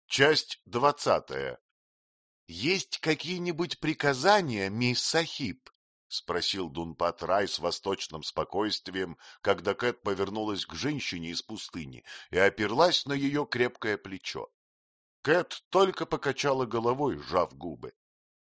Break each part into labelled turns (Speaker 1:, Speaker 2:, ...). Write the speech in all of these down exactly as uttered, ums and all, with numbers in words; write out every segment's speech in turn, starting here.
Speaker 1: Часть двадцатая. «Есть какие-нибудь приказания, мисс Сахиб?» — спросил Дунпат Рай с восточным спокойствием, когда Кэт повернулась к женщине из пустыни и оперлась на ее крепкое плечо. Кэт только покачала головой, сжав губы.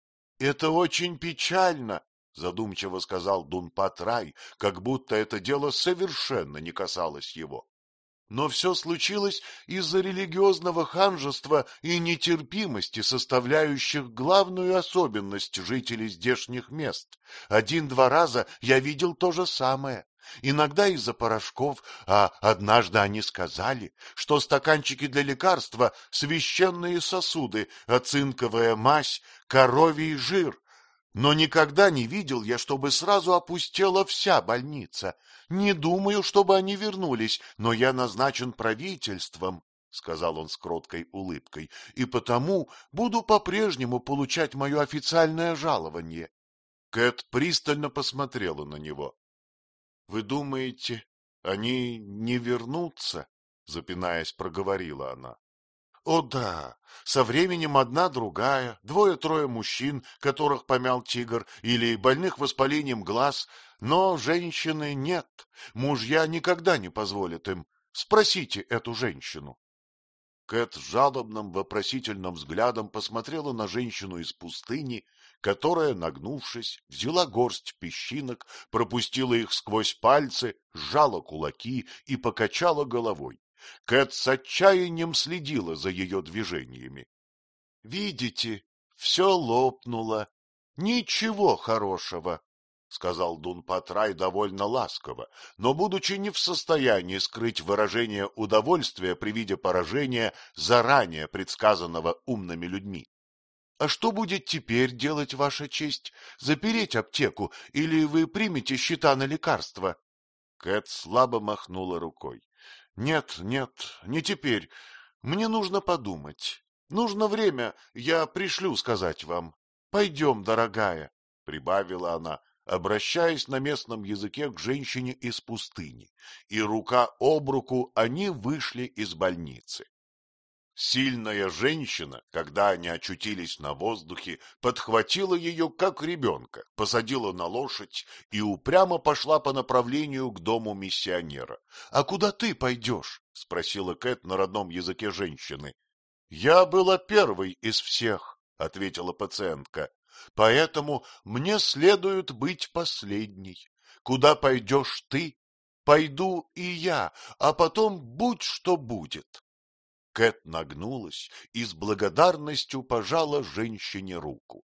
Speaker 1: — Это очень печально, — задумчиво сказал Дунпат Рай, как будто это дело совершенно не касалось его. Но все случилось из-за религиозного ханжества и нетерпимости, составляющих главную особенность жителей здешних мест. Один-два раза я видел то же самое. Иногда из-за порошков, а однажды они сказали, что стаканчики для лекарства — священные сосуды, а цинковая мазь — коровий жир. Но никогда не видел я, чтобы сразу опустела вся больница. Не думаю, чтобы они вернулись, но я назначен правительством, — сказал он с кроткой улыбкой, — и потому буду по-прежнему получать мое официальное жалование. Кэт пристально посмотрела на него. — Вы думаете, они не вернутся? — запинаясь, проговорила она. О да, со временем одна-другая, двое-трое мужчин, которых помял тигр, или больных воспалением глаз, но женщины нет, мужья никогда не позволят им. Спросите эту женщину. Кэт с жалобным вопросительным взглядом посмотрела на женщину из пустыни, которая, нагнувшись, взяла горсть песчинок, пропустила их сквозь пальцы, сжала кулаки и покачала головой. Кэт с отчаянием следила за ее движениями. — Видите, все лопнуло. Ничего хорошего, — сказал Дунпат Рай довольно ласково, но, будучи не в состоянии скрыть выражение удовольствия при виде поражения, заранее предсказанного умными людьми. — А что будет теперь делать, Ваша честь? Запереть аптеку или вы примете счета на лекарства? Кэт слабо махнула рукой. — Нет, нет, не теперь. Мне нужно подумать. Нужно время, я пришлю сказать вам. Пойдем, дорогая, — прибавила она, обращаясь на местном языке к женщине из пустыни, и рука об руку они вышли из больницы. Сильная женщина, когда они очутились на воздухе, подхватила ее, как ребенка, посадила на лошадь и упрямо пошла по направлению к дому миссионера. — А куда ты пойдешь? — спросила Кэт на родном языке женщины. — Я была первой из всех, — ответила пациентка, — поэтому мне следует быть последней. Куда пойдешь ты, пойду и я, а потом будь что будет. Кэт нагнулась и с благодарностью пожала женщине руку.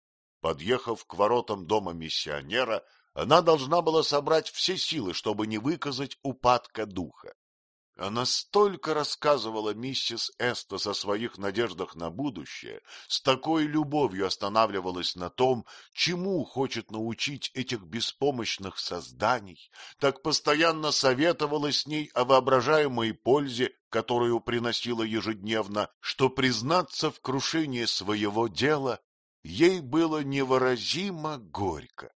Speaker 1: Подъехав к воротам дома миссионера, она должна была собрать все силы, чтобы не выказать упадка духа. Она столько рассказывала миссис Эстес о своих надеждах на будущее, с такой любовью останавливалась на том, чему хочет научить этих беспомощных созданий, так постоянно советовала с ней о воображаемой пользе, которую приносила ежедневно, что признаться в крушении своего дела ей было невыразимо горько.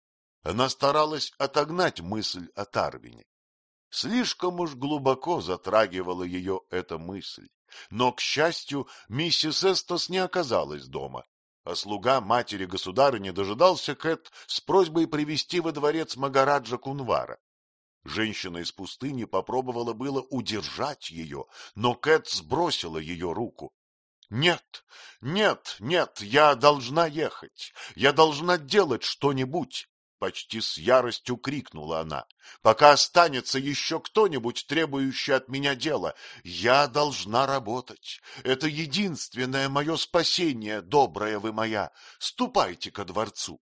Speaker 1: Она старалась отогнать мысль о Тарвине. Слишком уж глубоко затрагивала ее эта мысль, но, к счастью, миссис Эстос не оказалась дома, а слуга матери-государыни дожидался Кэт с просьбой привести во дворец Магараджа Кунвара. Женщина из пустыни попробовала было удержать ее, но Кэт сбросила ее руку. — Нет, нет, нет, я должна ехать, я должна делать что-нибудь. — почти с яростью крикнула она. — Пока останется еще кто-нибудь, требующий от меня дела, я должна работать. Это единственное мое спасение, добрая вы моя. Ступайте ко дворцу.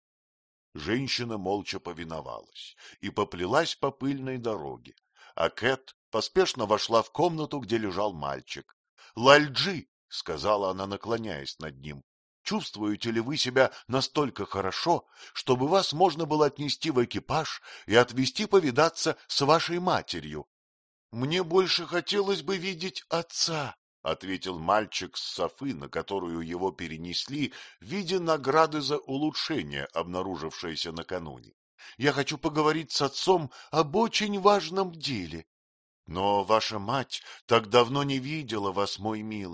Speaker 1: Женщина молча повиновалась и поплелась по пыльной дороге, а Кэт поспешно вошла в комнату, где лежал мальчик. — Лальджи, — сказала она, наклоняясь над ним, — чувствуете ли вы себя настолько хорошо, чтобы вас можно было отнести в экипаж и отвезти повидаться с вашей матерью? — Мне больше хотелось бы видеть отца, — ответил мальчик с софы, на которую его перенесли в виде награды за улучшение, обнаружившееся накануне. — Я хочу поговорить с отцом об очень важном деле. — Но ваша мать так давно не видела вас, мой милый.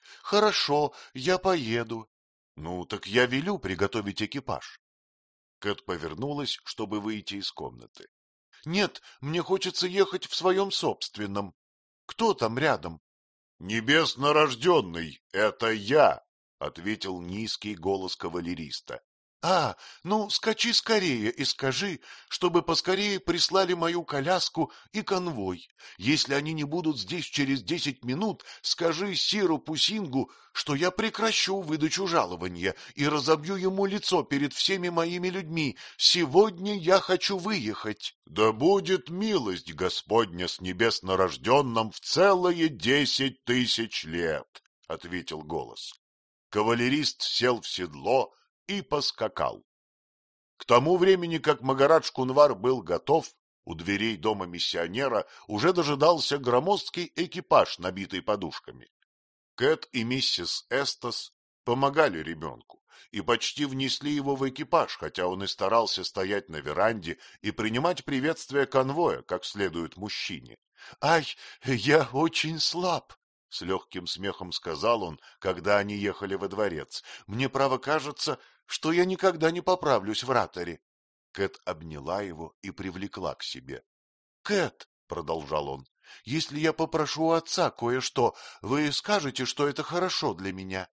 Speaker 1: — Хорошо, я поеду. — Ну, так я велю приготовить экипаж. Кэт повернулась, чтобы выйти из комнаты. — Нет, мне хочется ехать в своем собственном. Кто там рядом? — Небесно рожденный, это я, — ответил низкий голос кавалериста. — А, ну, скачи скорее и скажи, чтобы поскорее прислали мою коляску и конвой. Если они не будут здесь через десять минут, скажи Сиру Пусингу, что я прекращу выдачу жалования и разобью ему лицо перед всеми моими людьми. Сегодня я хочу выехать. — Да будет милость Господня с небесно рожденным в целые десять тысяч лет, — ответил голос. Кавалерист сел в седло и поскакал. К тому времени, как Магарадж Кунвар был готов, у дверей дома миссионера уже дожидался громоздкий экипаж, набитый подушками. Кэт и миссис Эстас помогали ребенку и почти внесли его в экипаж, хотя он и старался стоять на веранде и принимать приветствие конвоя, как следует мужчине. — Ай, я очень слаб! — с легким смехом сказал он, когда они ехали во дворец. — Мне, право, кажется, что я никогда не поправлюсь в раторе. Кэт обняла его и привлекла к себе. — Кэт, — продолжал он, — если я попрошу у отца кое-что, вы скажете, что это хорошо для меня?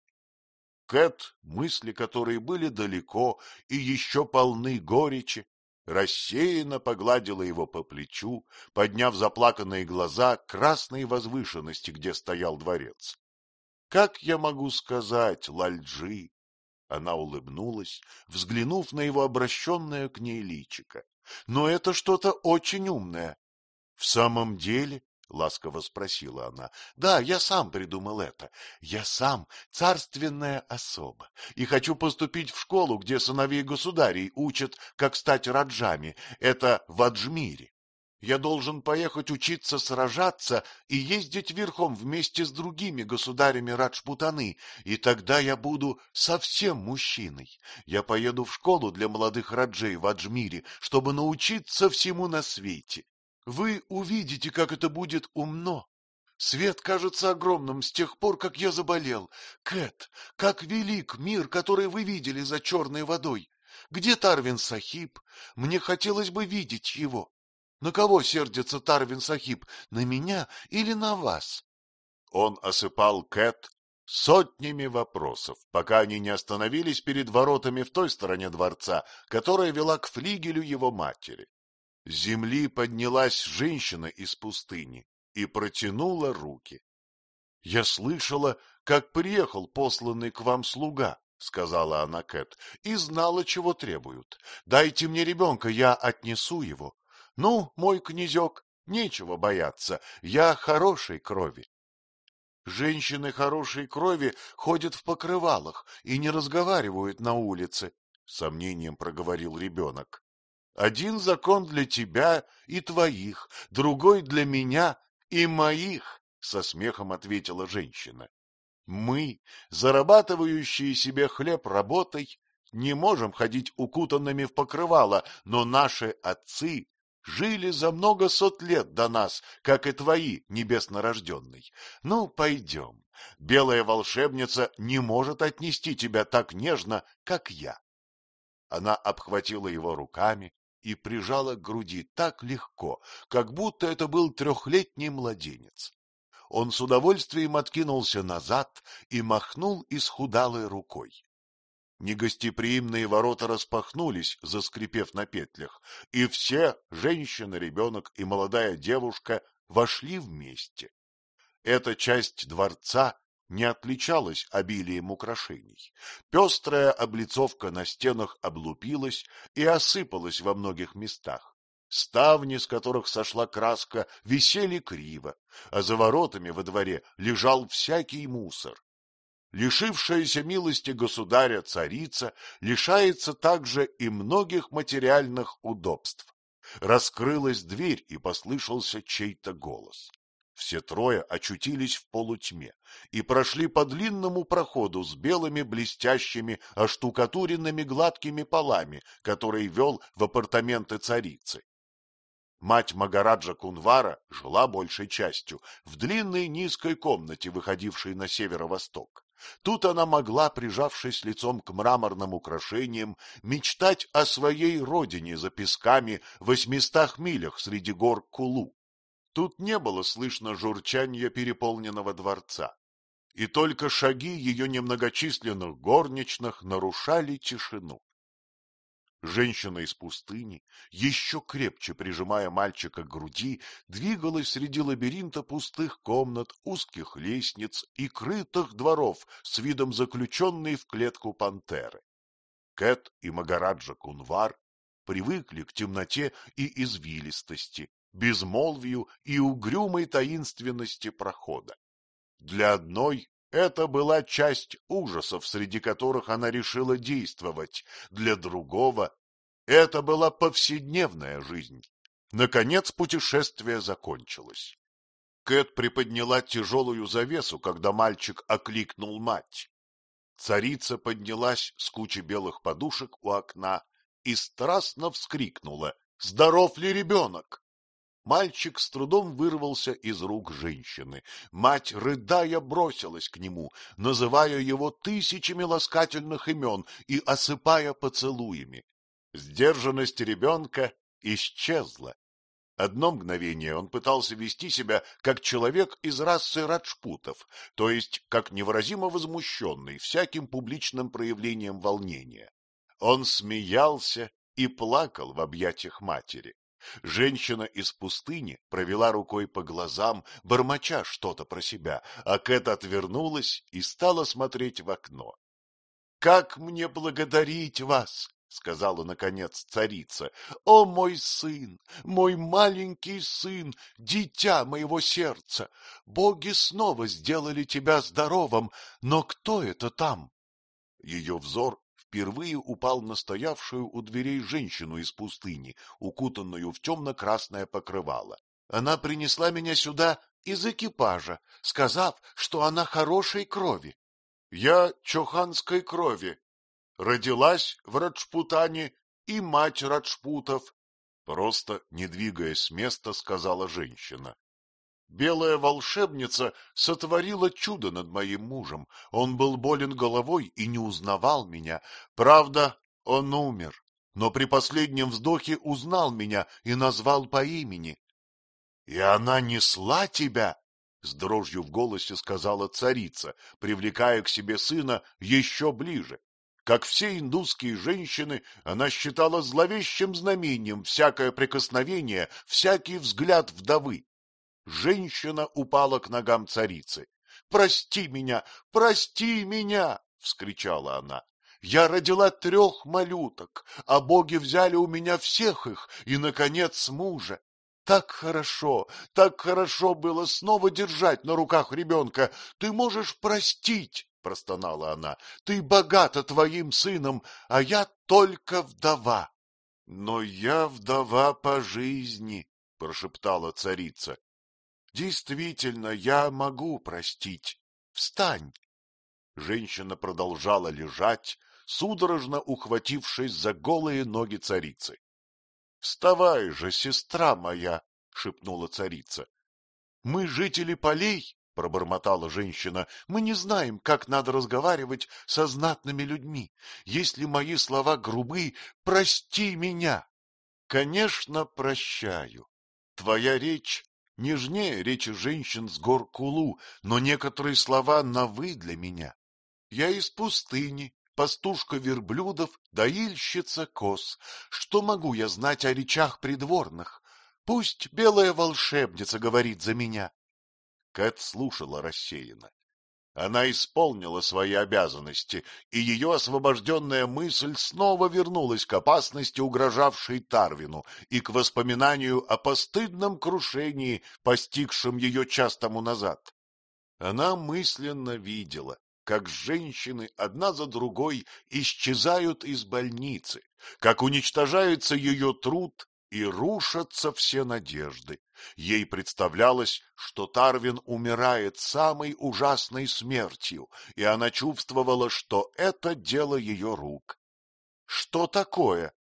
Speaker 1: Кэт, мысли которой были далеко и еще полны горечи, рассеянно погладила его по плечу, подняв заплаканные глаза к красной возвышенности, где стоял дворец. — Как я могу сказать, Лальджи? Она улыбнулась, взглянув на его обращенное к ней личико. — Но это что-то очень умное. — В самом деле? — ласково спросила она. — Да, я сам придумал это. Я сам царственная особа и хочу поступить в школу, где сыновей государей учат, как стать раджами. Это в Аджмире. Я должен поехать учиться сражаться и ездить верхом вместе с другими государями Раджпутаны, и тогда я буду совсем мужчиной. Я поеду в школу для молодых раджей в Аджмире, чтобы научиться всему на свете. Вы увидите, как это будет умно. Свет кажется огромным с тех пор, как я заболел. Кэт, как велик мир, который вы видели за черной водой. Где Тарвин Сахиб? Мне хотелось бы видеть его. На кого сердится Тарвин Сахиб? На меня или на вас? Он осыпал Кэт сотнями вопросов, пока они не остановились перед воротами в той стороне дворца, которая вела к флигелю его матери. С земли поднялась женщина из пустыни и протянула руки. — Я слышала, как приехал посланный к вам слуга, — сказала она Кэт, — и знала, чего требуют. Дайте мне ребенка, я отнесу его. Ну, мой князек, нечего бояться, я хорошей крови. Женщины хорошей крови ходят в покрывалах и не разговаривают на улице, — сомнением проговорил ребенок. Один закон для тебя и твоих, другой для меня и моих, — со смехом ответила женщина. Мы, зарабатывающие себе хлеб работой, не можем ходить укутанными в покрывало, но наши отцы жили за много сот лет до нас, как и твои, небеснорожденный. Ну, пойдем. Белая волшебница не может отнести тебя так нежно, как я. Она обхватила его руками и прижала к груди так легко, как будто это был трехлетний младенец. Он с удовольствием откинулся назад и махнул исхудалой рукой. Негостеприимные ворота распахнулись, заскрипев на петлях, и все, женщина, ребенок и молодая девушка, вошли вместе. Эта часть дворца не отличалась обилием украшений. Пестрая облицовка на стенах облупилась и осыпалась во многих местах. Ставни, с которых сошла краска, висели криво, а за воротами во дворе лежал всякий мусор. Лишившаяся милости государя царица лишается также и многих материальных удобств. Раскрылась дверь, и послышался чей-то голос. Все трое очутились в полутьме и прошли по длинному проходу с белыми блестящими оштукатуренными гладкими полами, который вел в апартаменты царицы. Мать Магараджа Кунвара жила большей частью в длинной низкой комнате, выходившей на северо-восток. Тут она могла, прижавшись лицом к мраморным украшениям, мечтать о своей родине за песками в восьмистах милях среди гор Кулу. Тут не было слышно журчания переполненного дворца, и только шаги ее немногочисленных горничных нарушали тишину. Женщина из пустыни, еще крепче прижимая мальчика к груди, двигалась среди лабиринта пустых комнат, узких лестниц и крытых дворов с видом заключенной в клетку пантеры. Кэт и Магараджа Кунвар привыкли к темноте и извилистости, безмолвию и угрюмой таинственности прохода. Для одной это была часть ужасов, среди которых она решила действовать, для другого это была повседневная жизнь. Наконец путешествие закончилось. Кэт приподняла тяжелую завесу, когда мальчик окликнул мать. Царица поднялась с кучи белых подушек у окна и страстно вскрикнула: «Здоров ли ребенок?» Мальчик с трудом вырвался из рук женщины. Мать, рыдая, бросилась к нему, называя его тысячами ласкательных имен и осыпая поцелуями. Сдержанность ребенка исчезла. Одно мгновение он пытался вести себя как человек из расы раджпутов, то есть как невыразимо возмущенный всяким публичным проявлением волнения. Он смеялся и плакал в объятиях матери. Женщина из пустыни провела рукой по глазам, бормоча что-то про себя, а Кэт отвернулась и стала смотреть в окно. — Как мне благодарить вас! — сказала, наконец, царица. — О, мой сын, мой маленький сын, дитя моего сердца! Боги снова сделали тебя здоровым, но кто это там? Ее взор впервые упал на стоявшую у дверей женщину из пустыни, укутанную в темно-красное покрывало. Она принесла меня сюда из экипажа, сказав, что она хорошей крови. Я чоханской крови. Родилась в Раджпутане и мать Раджпутов. Просто, не двигаясь с места, сказала женщина. Белая волшебница сотворила чудо над моим мужем. Он был болен головой и не узнавал меня. Правда, он умер, но при последнем вздохе узнал меня и назвал по имени. — И она несла тебя? — с дрожью в голосе сказала царица, привлекая к себе сына еще ближе. Как все индусские женщины, она считала зловещим знамением всякое прикосновение, всякий взгляд вдовы. Женщина упала к ногам царицы. — Прости меня, прости меня! — вскричала она. — Я родила трех малюток, а боги взяли у меня всех их и, наконец, мужа. Так хорошо, так хорошо было снова держать на руках ребенка. Ты можешь простить, — простонала она. — Ты богата твоим сыном, а я только вдова. — Но я вдова по жизни, — прошептала царица. — Действительно, я могу простить. Встань. Женщина продолжала лежать, судорожно ухватившись за голые ноги царицы. — Вставай же, сестра моя, — шепнула царица. — Мы жители полей, — пробормотала женщина, — мы не знаем, как надо разговаривать со знатными людьми. Если мои слова грубы, прости меня. — Конечно, прощаю. Твоя речь нежнее речи женщин с гор Кулу, но некоторые слова на «вы» для меня. Я из пустыни, пастушка верблюдов, доильщица коз. Что могу я знать о речах придворных? Пусть белая волшебница говорит за меня. Кэт слушала рассеянно. Она исполнила свои обязанности, и ее освобожденная мысль снова вернулась к опасности, угрожавшей Тарвину, и к воспоминанию о постыдном крушении, постигшем ее час тому назад. Она мысленно видела, как женщины одна за другой исчезают из больницы, как уничтожается ее труд и рушатся все надежды. Ей представлялось, что Тарвин умирает самой ужасной смертью, и она чувствовала, что это дело ее рук. — Что такое?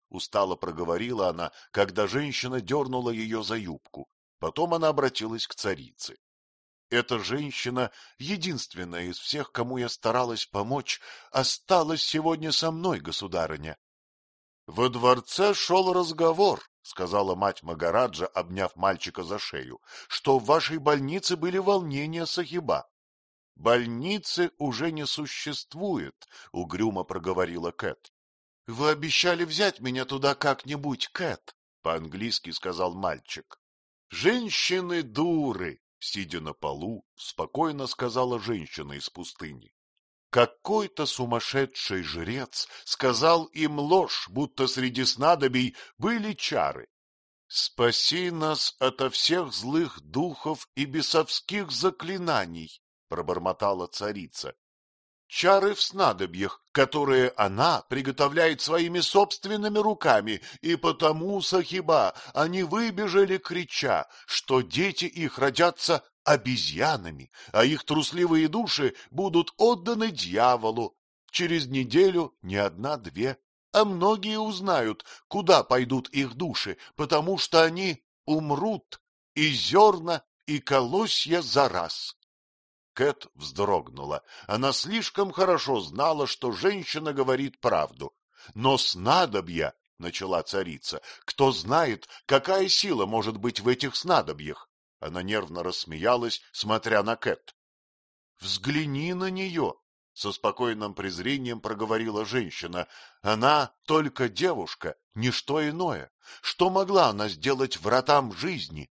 Speaker 1: — устало проговорила она, когда женщина дернула ее за юбку. Потом она обратилась к царице. — Эта женщина, единственная из всех, кому я старалась помочь, осталась сегодня со мной, государыня. — Во дворце шел разговор, — сказала мать Магараджа, обняв мальчика за шею, — что в вашей больнице были волнения, сахиба. — Больницы уже не существует, — угрюмо проговорила Кэт. — Вы обещали взять меня туда как-нибудь, Кэт, — по-английски сказал мальчик. — Женщины дуры, — сидя на полу, спокойно сказала женщина из пустыни. Какой-то сумасшедший жрец сказал им ложь, будто среди снадобий были чары. «Спаси нас ото всех злых духов и бесовских заклинаний», — пробормотала царица. «Чары в снадобьях, которые она приготовляет своими собственными руками, и потому, сахиба, они выбежали, крича, что дети их родятся обезьянами, а их трусливые души будут отданы дьяволу. Через неделю не одна-две, а многие узнают, куда пойдут их души, потому что они умрут, и зерна, и колосья за раз». Кэт вздрогнула. Она слишком хорошо знала, что женщина говорит правду. «Но снадобья», — начала царица, — «кто знает, какая сила может быть в этих снадобьях?» Она нервно рассмеялась, смотря на Кэт. «Взгляни на нее», — со спокойным презрением проговорила женщина. «Она только девушка, ничто иное. Что могла она сделать вратам жизни?»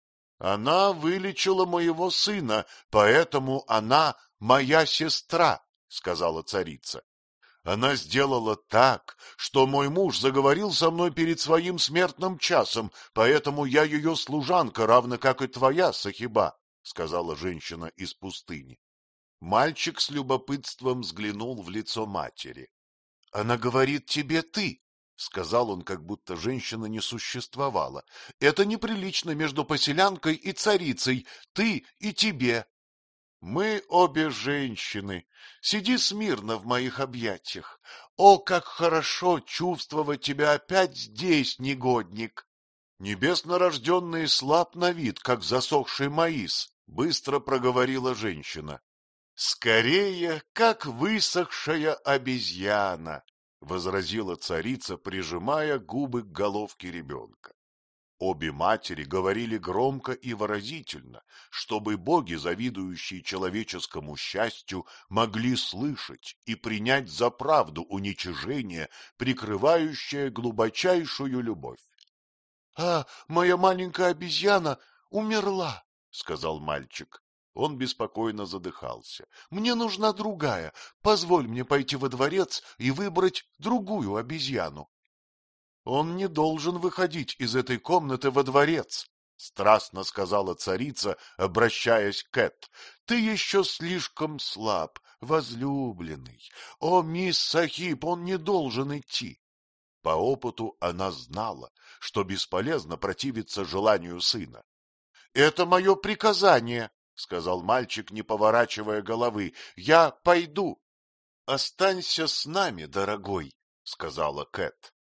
Speaker 1: «Она вылечила моего сына, поэтому она моя сестра», — сказала царица. «Она сделала так, что мой муж заговорил со мной перед своим смертным часом, поэтому я ее служанка, равно как и твоя, сахиба», — сказала женщина из пустыни. Мальчик с любопытством взглянул в лицо матери. — Она говорит тебе «ты», — сказал он, как будто женщина не существовала. — Это неприлично между поселянкой и царицей, ты и тебе. — Мы обе женщины. Сиди смирно в моих объятиях. О, как хорошо чувствовать тебя опять здесь, негодник! Небесно рожденный слаб на вид, как засохший маис, — быстро проговорила женщина. — Скорее, как высохшая обезьяна, — возразила царица, прижимая губы к головке ребенка. Обе матери говорили громко и выразительно, чтобы боги, завидующие человеческому счастью, могли слышать и принять за правду уничижение, прикрывающее глубочайшую любовь. — А, моя маленькая обезьяна умерла, — сказал мальчик. Он беспокойно задыхался. — Мне нужна другая. Позволь мне пойти во дворец и выбрать другую обезьяну. — Он не должен выходить из этой комнаты во дворец, — страстно сказала царица, обращаясь к Кэт. — Ты еще слишком слаб, возлюбленный. О, мисс Сахиб, он не должен идти. По опыту она знала, что бесполезно противиться желанию сына. — Это мое приказание, — сказал мальчик, не поворачивая головы. — Я пойду. — Останься с нами, дорогой, — сказала Кэт.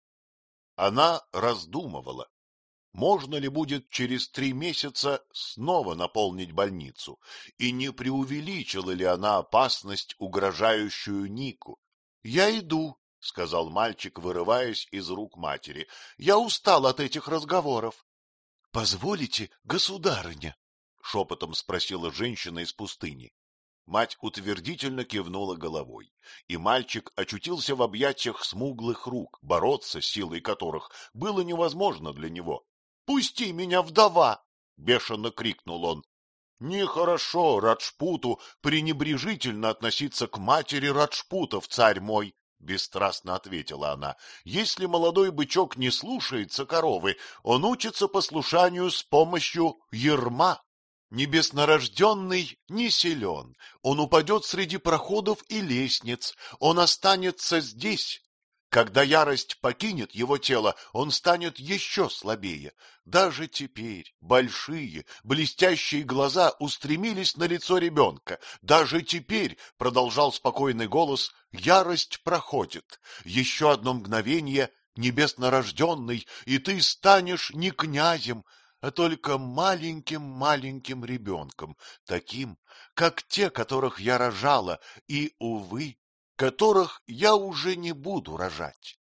Speaker 1: Она раздумывала, можно ли будет через три месяца снова наполнить больницу, и не преувеличила ли она опасность, угрожающую Нику. — Я иду, — сказал мальчик, вырываясь из рук матери. — Я устал от этих разговоров. — Позволите, государыня? — шепотом спросила женщина из пустыни. Мать утвердительно кивнула головой, и мальчик очутился в объятиях смуглых рук, бороться, силой которых было невозможно для него. — Пусти меня, вдова! — бешено крикнул он. — Нехорошо Раджпуту пренебрежительно относиться к матери Раджпутов, царь мой, — бесстрастно ответила она. — Если молодой бычок не слушается коровы, он учится послушанию с помощью ярма. Небеснорожденный не силен, он упадет среди проходов и лестниц, он останется здесь. Когда ярость покинет его тело, он станет еще слабее. Даже теперь большие, блестящие глаза устремились на лицо ребенка. Даже теперь, — продолжал спокойный голос, — ярость проходит. Еще одно мгновение — небеснорожденный, и ты станешь не князем, а только маленьким-маленьким ребенком, таким, как те, которых я рожала, и, увы, которых я уже не буду рожать.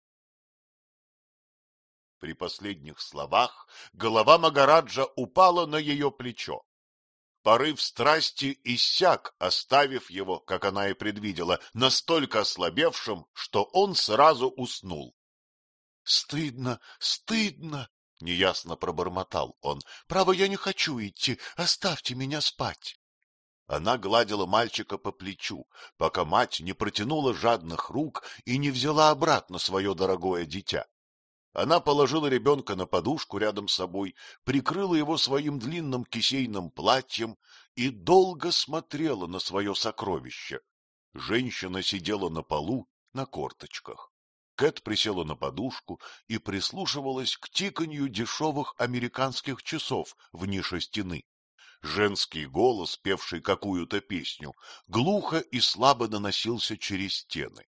Speaker 1: При последних словах голова Магараджа упала на ее плечо. Порыв страсти иссяк, оставив его, как она и предвидела, настолько ослабевшим, что он сразу уснул. — Стыдно, стыдно! — неясно пробормотал он. — Право, я не хочу идти, оставьте меня спать. Она гладила мальчика по плечу, пока мать не протянула жадных рук и не взяла обратно свое дорогое дитя. Она положила ребенка на подушку рядом с собой, прикрыла его своим длинным кисейным платьем и долго смотрела на свое сокровище. Женщина сидела на полу на корточках. Кэт присела на подушку и прислушивалась к тиканью дешевых американских часов в нише стены. Женский голос, певший какую-то песню, глухо и слабо доносился через стены.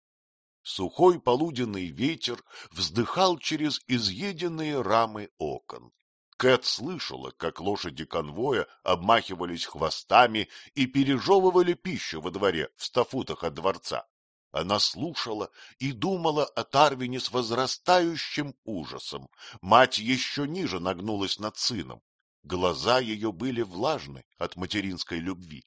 Speaker 1: Сухой полуденный ветер вздыхал через изъеденные рамы окон. Кэт слышала, как лошади конвоя обмахивались хвостами и пережевывали пищу во дворе в ста футах от дворца. Она слушала и думала о Тарвине с возрастающим ужасом. Мать еще ниже нагнулась над сыном. Глаза ее были влажны от материнской любви.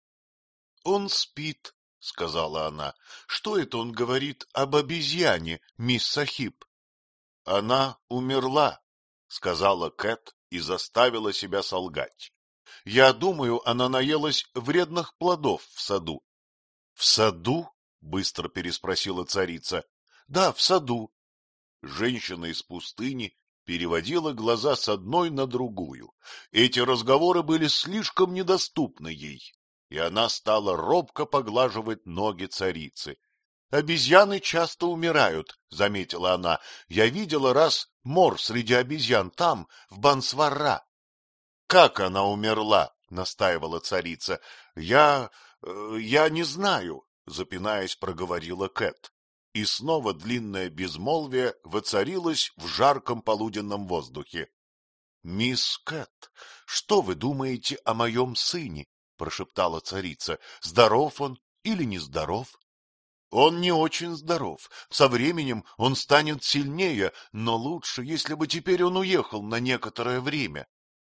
Speaker 1: — Он спит, — сказала она. — Что это он говорит об обезьяне, мисс Сахиб? — Она умерла, — сказала Кэт и заставила себя солгать. — Я думаю, она наелась вредных плодов в саду. — В саду? — быстро переспросила царица. — Да, в саду. Женщина из пустыни переводила глаза с одной на другую. Эти разговоры были слишком недоступны ей, и она стала робко поглаживать ноги царицы. — Обезьяны часто умирают, — заметила она. — Я видела раз мор среди обезьян там, в Бансварра. — Как она умерла? — настаивала царица. — Я... Э, я не знаю, — запинаясь, проговорила Кэт. И снова длинное безмолвие воцарилось в жарком полуденном воздухе. — Мисс Кэт, что вы думаете о моем сыне? — прошептала царица. — Здоров он или нездоров? — Он не очень здоров. Со временем он станет сильнее, но лучше, если бы теперь он уехал на некоторое время.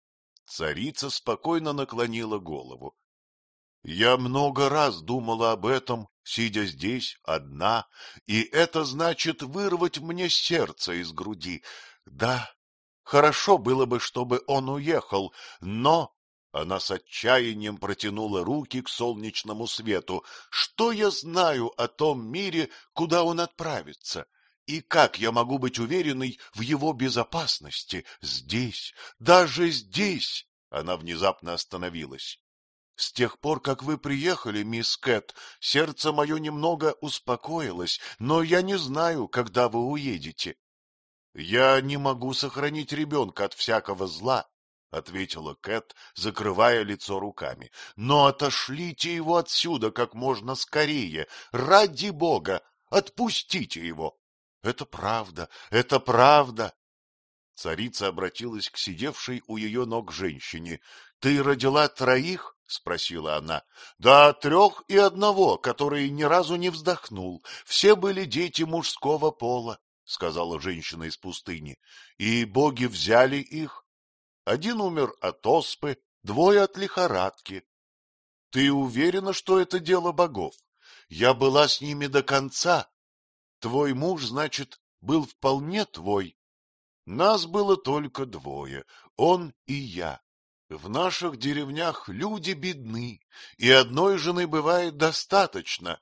Speaker 1: Царица спокойно наклонила голову. — Я много раз думала об этом, сидя здесь одна, и это значит вырвать мне сердце из груди. Да, хорошо было бы, чтобы он уехал, но... Она с отчаянием протянула руки к солнечному свету. Что я знаю о том мире, куда он отправится? И как я могу быть уверенной в его безопасности здесь, даже здесь? Она внезапно остановилась. С тех пор, как вы приехали, мисс Кэт, сердце мое немного успокоилось, но я не знаю, когда вы уедете. — Я не могу сохранить ребенка от всякого зла, — ответила Кэт, закрывая лицо руками. — Но отошлите его отсюда как можно скорее. Ради бога, отпустите его. — Это правда, это правда. Царица обратилась к сидевшей у ее ног женщине. — Ты родила троих? — спросила она. — Да, трех и одного, который ни разу не вздохнул. Все были дети мужского пола, — сказала женщина из пустыни. — И боги взяли их. Один умер от оспы, двое от лихорадки. — Ты уверена, что это дело богов? Я была с ними до конца. Твой муж, значит, был вполне твой. Нас было только двое, он и я. В наших деревнях люди бедны, и одной жены бывает достаточно.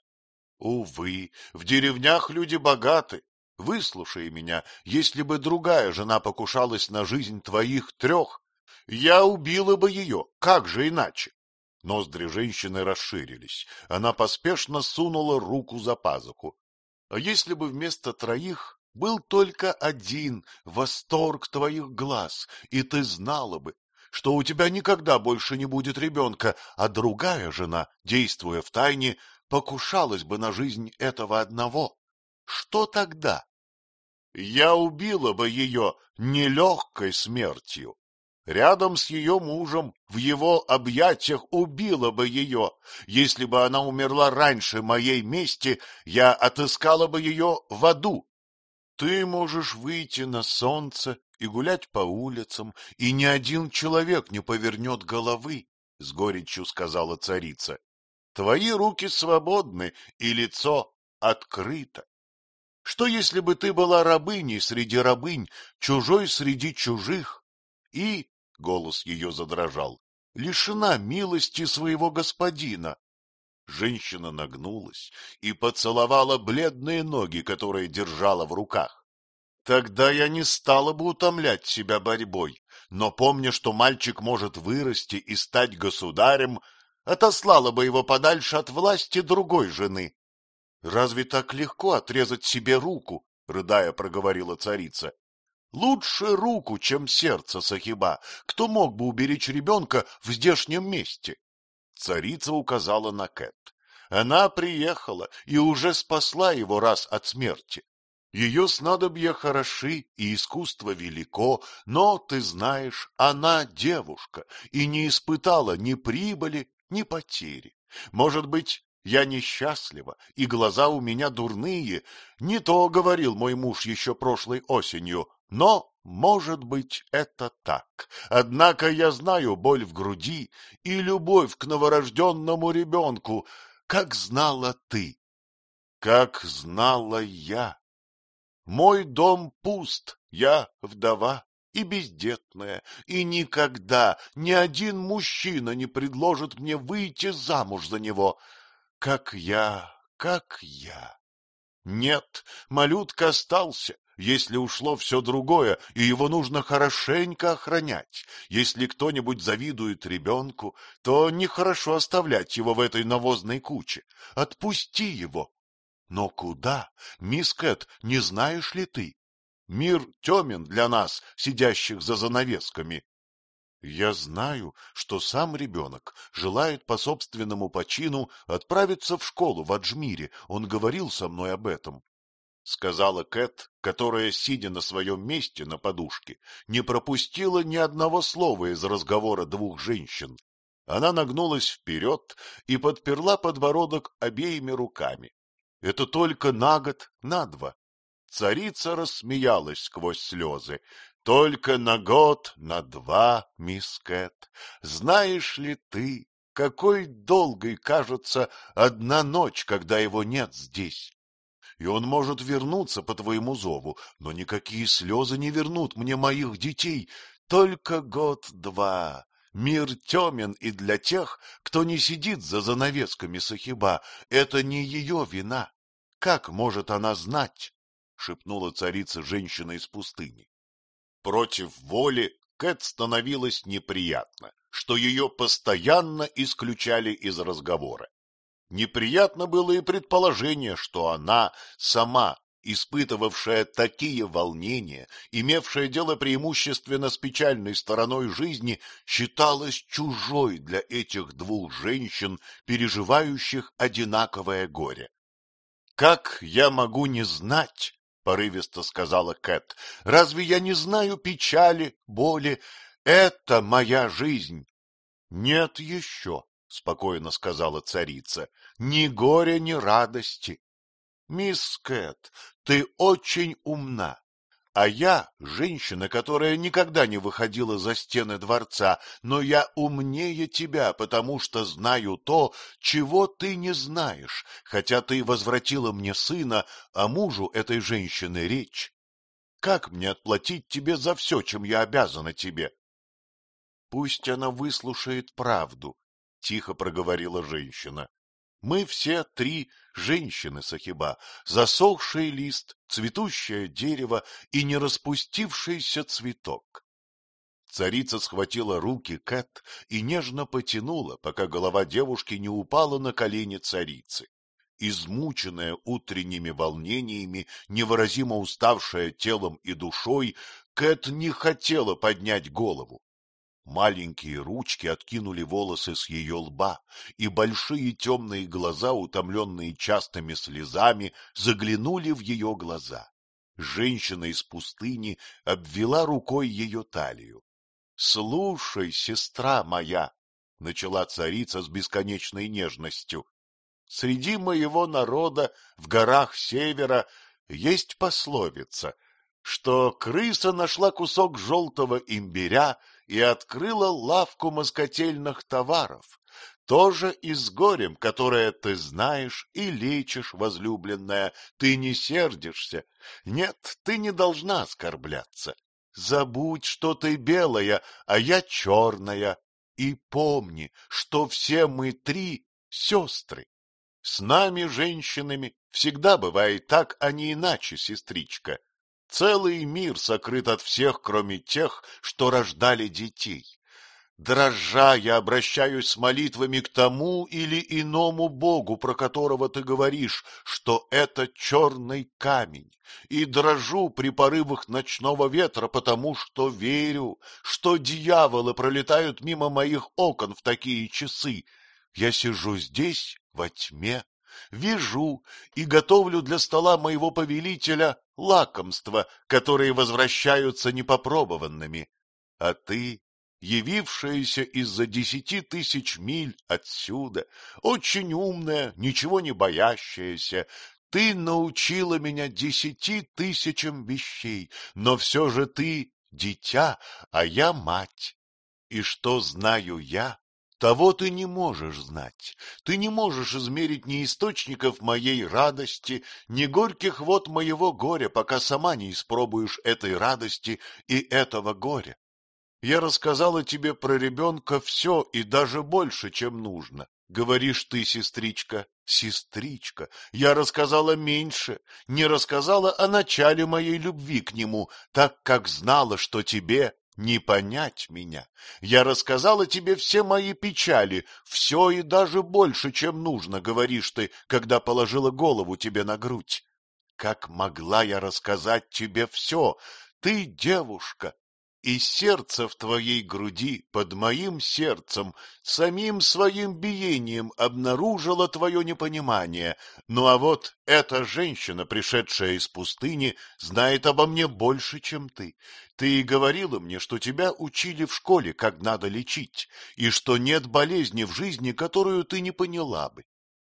Speaker 1: Увы, в деревнях люди богаты. Выслушай меня, если бы другая жена покушалась на жизнь твоих трех, я убила бы ее, как же иначе? Ноздри женщины расширились, она поспешно сунула руку за пазуху. А если бы вместо троих был только один восторг твоих глаз, и ты знала бы, что у тебя никогда больше не будет ребенка, а другая жена, действуя втайне, покушалась бы на жизнь этого одного. Что тогда? Я убила бы ее нелегкой смертью. Рядом с ее мужем, в его объятиях убила бы ее. Если бы она умерла раньше моей мести, я отыскала бы ее в аду. Ты можешь выйти на солнце и гулять по улицам, и ни один человек не повернет головы, — с горечью сказала царица. Твои руки свободны, и лицо открыто. Что, если бы ты была рабыней среди рабынь, чужой среди чужих, и, — голос ее задрожал, — лишена милости своего господина? Женщина нагнулась и поцеловала бледные ноги, которые держала в руках. Тогда я не стала бы утомлять себя борьбой, но, помня, что мальчик может вырасти и стать государем, отослала бы его подальше от власти другой жены. — Разве так легко отрезать себе руку? — рыдая проговорила царица. — Лучше руку, чем сердце, Сахиба. Кто мог бы уберечь ребенка в здешнем месте? Царица указала на Кэт. Она приехала и уже спасла его раз от смерти. Ее снадобья хороши и искусство велико, но, ты знаешь, она девушка и не испытала ни прибыли, ни потери. Может быть, я несчастлива, и глаза у меня дурные, не то говорил мой муж еще прошлой осенью, но, может быть, это так. Однако я знаю боль в груди и любовь к новорожденному ребенку, как знала ты, как знала я. Мой дом пуст, я вдова и бездетная, и никогда ни один мужчина не предложит мне выйти замуж за него, как я, как я. Нет, малютка остался, если ушло все другое, и его нужно хорошенько охранять. Если кто-нибудь завидует ребенку, то нехорошо оставлять его в этой навозной куче. Отпусти его. Но куда, мисс Кэт, не знаешь ли ты? Мир темен для нас, сидящих за занавесками. Я знаю, что сам ребенок желает по собственному почину отправиться в школу в Аджмире. Он говорил со мной об этом, — сказала Кэт, которая, сидя на своем месте на подушке, не пропустила ни одного слова из разговора двух женщин. Она нагнулась вперед и подперла подбородок обеими руками. Это только на год, на два. Царица рассмеялась сквозь слезы. Только на год, на два, мисс Кэт. Знаешь ли ты, какой долгой кажется одна ночь, когда его нет здесь? И он может вернуться по твоему зову, но никакие слезы не вернут мне моих детей. Только год-два. Мир темен и для тех, кто не сидит за занавесками, Сахиба. Это не ее вина. Как может она знать? — шепнула царица женщина из пустыни. Против воли Кэт становилось неприятно, что ее постоянно исключали из разговора. Неприятно было и предположение, что она сама, испытывавшая такие волнения, имевшая дело преимущественно с печальной стороной жизни, считалась чужой для этих двух женщин, переживающих одинаковое горе. — Как я могу не знать? — порывисто сказала Кэт. — Разве я не знаю печали, боли? Это моя жизнь. — Нет еще, — спокойно сказала царица, — ни горя, ни радости. Мисс Кэт, ты очень умна, а я женщина, которая никогда не выходила за стены дворца, но я умнее тебя, потому что знаю то, чего ты не знаешь, хотя ты возвратила мне сына, а мужу этой женщины речь. Как мне отплатить тебе за все, чем я обязана тебе? — Пусть она выслушает правду, — тихо проговорила женщина. Мы все три женщины, Сахиба, засохший лист, цветущее дерево и не распустившийся цветок. Царица схватила руки Кэт и нежно потянула, пока голова девушки не упала на колени царицы. Измученная утренними волнениями, невыразимо уставшая телом и душой, Кэт не хотела поднять голову. Маленькие ручки откинули волосы с ее лба, и большие темные глаза, утомленные частыми слезами, заглянули в ее глаза. Женщина из пустыни обвела рукой ее талию. — Слушай, сестра моя, — начала царица с бесконечной нежностью, — среди моего народа в горах севера есть пословица, что крыса нашла кусок желтого имбиря и открыла лавку москотельных товаров. Тоже и с горем, которое ты знаешь и лечишь, возлюбленная, ты не сердишься. Нет, ты не должна оскорбляться. Забудь, что ты белая, а я черная, и помни, что все мы три сестры. С нами, женщинами, всегда бывает так, а не иначе, сестричка. Целый мир сокрыт от всех, кроме тех, что рождали детей. Дрожа, я обращаюсь с молитвами к тому или иному Богу, про которого ты говоришь, что это черный камень, и дрожу при порывах ночного ветра, потому что верю, что дьяволы пролетают мимо моих окон в такие часы. Я сижу здесь во тьме, вижу и готовлю для стола моего повелителя лакомства, которые возвращаются непопробованными. А ты, явившаяся из-за десяти тысяч миль отсюда, очень умная, ничего не боящаяся, ты научила меня десяти тысячам вещей, но все же ты дитя, а я мать. И что знаю я, того ты не можешь знать. Ты не можешь измерить ни источников моей радости, ни горьких вод моего горя, пока сама не испробуешь этой радости и этого горя. Я рассказала тебе про ребенка все и даже больше, чем нужно. Говоришь ты, сестричка, сестричка, я рассказала меньше, не рассказала о начале моей любви к нему, так как знала, что тебе не понять меня. Я рассказала тебе все мои печали, все и даже больше, чем нужно, говоришь ты, когда положила голову тебе на грудь. Как могла я рассказать тебе все? Ты девушка, и сердце в твоей груди под моим сердцем самим своим биением обнаружило твое непонимание. Ну а вот эта женщина, пришедшая из пустыни, знает обо мне больше, чем ты. Ты и говорила мне, что тебя учили в школе, как надо лечить, и что нет болезни в жизни, которую ты не поняла бы.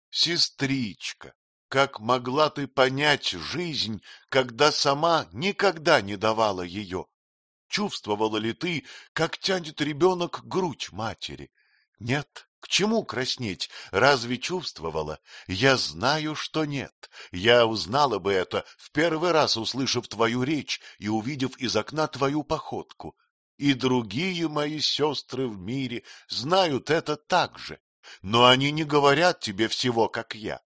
Speaker 1: Сестричка, как могла ты понять жизнь, когда сама никогда не давала ее? Чувствовала ли ты, как тянет ребенок грудь матери? Нет, к чему краснеть? Разве чувствовала? Я знаю, что нет. Я узнала бы это, в первый раз услышав твою речь и увидев из окна твою походку. И другие мои сестры в мире знают это так же, но они не говорят тебе всего, как я.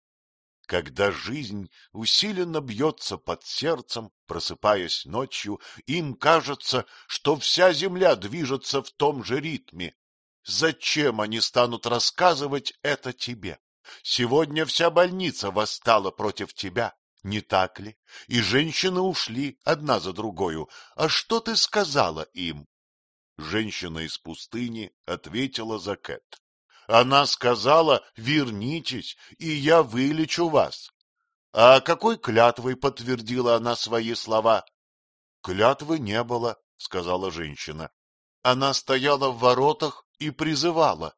Speaker 1: Когда жизнь усиленно бьется под сердцем, просыпаясь ночью, им кажется, что вся земля движется в том же ритме. Зачем они станут рассказывать это тебе? Сегодня вся больница восстала против тебя, не так ли? И женщины ушли одна за другою. А что ты сказала им? Женщина из пустыни ответила за Кэт. Она сказала: вернитесь, и я вылечу вас. А какой клятвой подтвердила она свои слова? Клятвы не было, сказала женщина. Она стояла в воротах и призывала.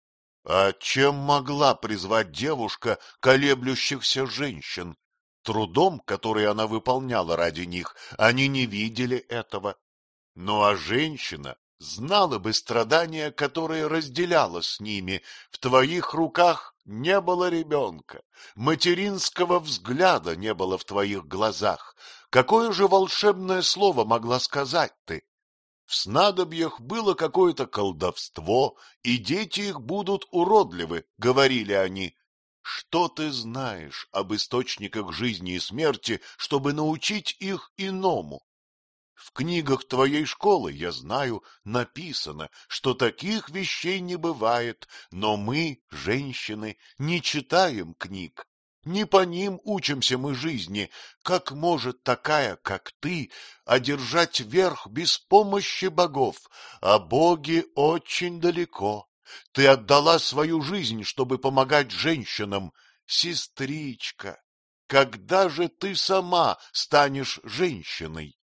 Speaker 1: А чем могла призвать девушка колеблющихся женщин? Трудом, который она выполняла ради них, они не видели этого. Ну а женщина знала бы страдания, которые разделяла с ними. В твоих руках не было ребенка, материнского взгляда не было в твоих глазах. Какое же волшебное слово могла сказать ты? В снадобьях было какое-то колдовство, и дети их будут уродливы, говорили они. Что ты знаешь об источниках жизни и смерти, чтобы научить их иному? В книгах твоей школы, я знаю, написано, что таких вещей не бывает, но мы, женщины, не читаем книг. Не по ним учимся мы жизни. Как может такая, как ты, одержать верх без помощи богов? А боги очень далеко. Ты отдала свою жизнь, чтобы помогать женщинам. Сестричка, когда же ты сама станешь женщиной?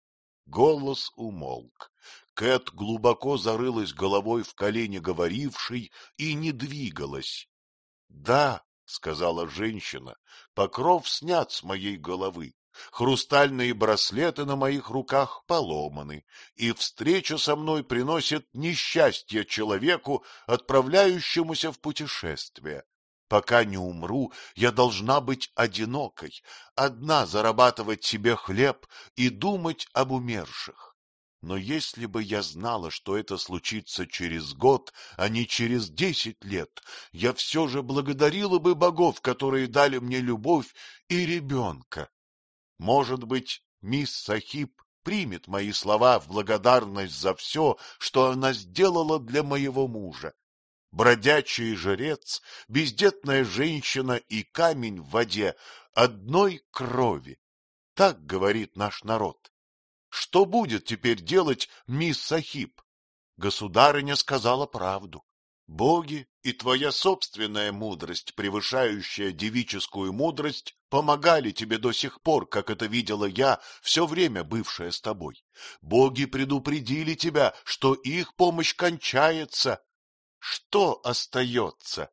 Speaker 1: Голос умолк. Кэт глубоко зарылась головой в колени говорившей и не двигалась. — Да, — сказала женщина, — покров снят с моей головы, хрустальные браслеты на моих руках поломаны, и встреча со мной приносит несчастье человеку, отправляющемуся в путешествие. Пока не умру, я должна быть одинокой, одна зарабатывать себе хлеб и думать об умерших. Но если бы я знала, что это случится через год, а не через десять лет, я все же благодарила бы богов, которые дали мне любовь и ребенка. Может быть, мисс Сахиб примет мои слова в благодарность за все, что она сделала для моего мужа. Бродячий жрец, бездетная женщина и камень в воде одной крови. Так говорит наш народ. Что будет теперь делать мисс Сахиб? Государыня сказала правду. Боги и твоя собственная мудрость, превышающая девическую мудрость, помогали тебе до сих пор, как это видела я, все время бывшая с тобой. Боги предупредили тебя, что их помощь кончается. Что остается?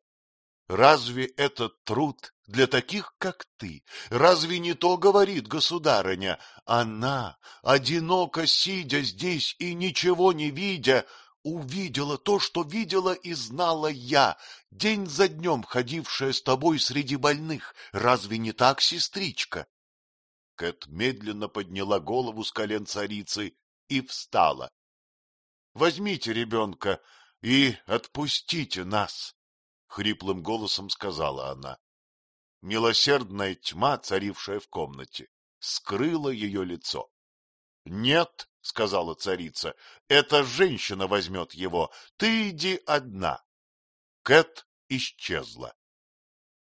Speaker 1: Разве этот труд для таких, как ты? Разве не то говорит государыня? Она, одиноко сидя здесь и ничего не видя, увидела то, что видела и знала я, день за днем ходившая с тобой среди больных. Разве не так, сестричка? Кэт медленно подняла голову с колен царицы и встала. — Возьмите ребенка и отпустите нас, — хриплым голосом сказала она. Милосердная тьма, царившая в комнате, скрыла ее лицо. — Нет, — сказала царица, — эта женщина возьмет его, ты иди одна. Кэт исчезла.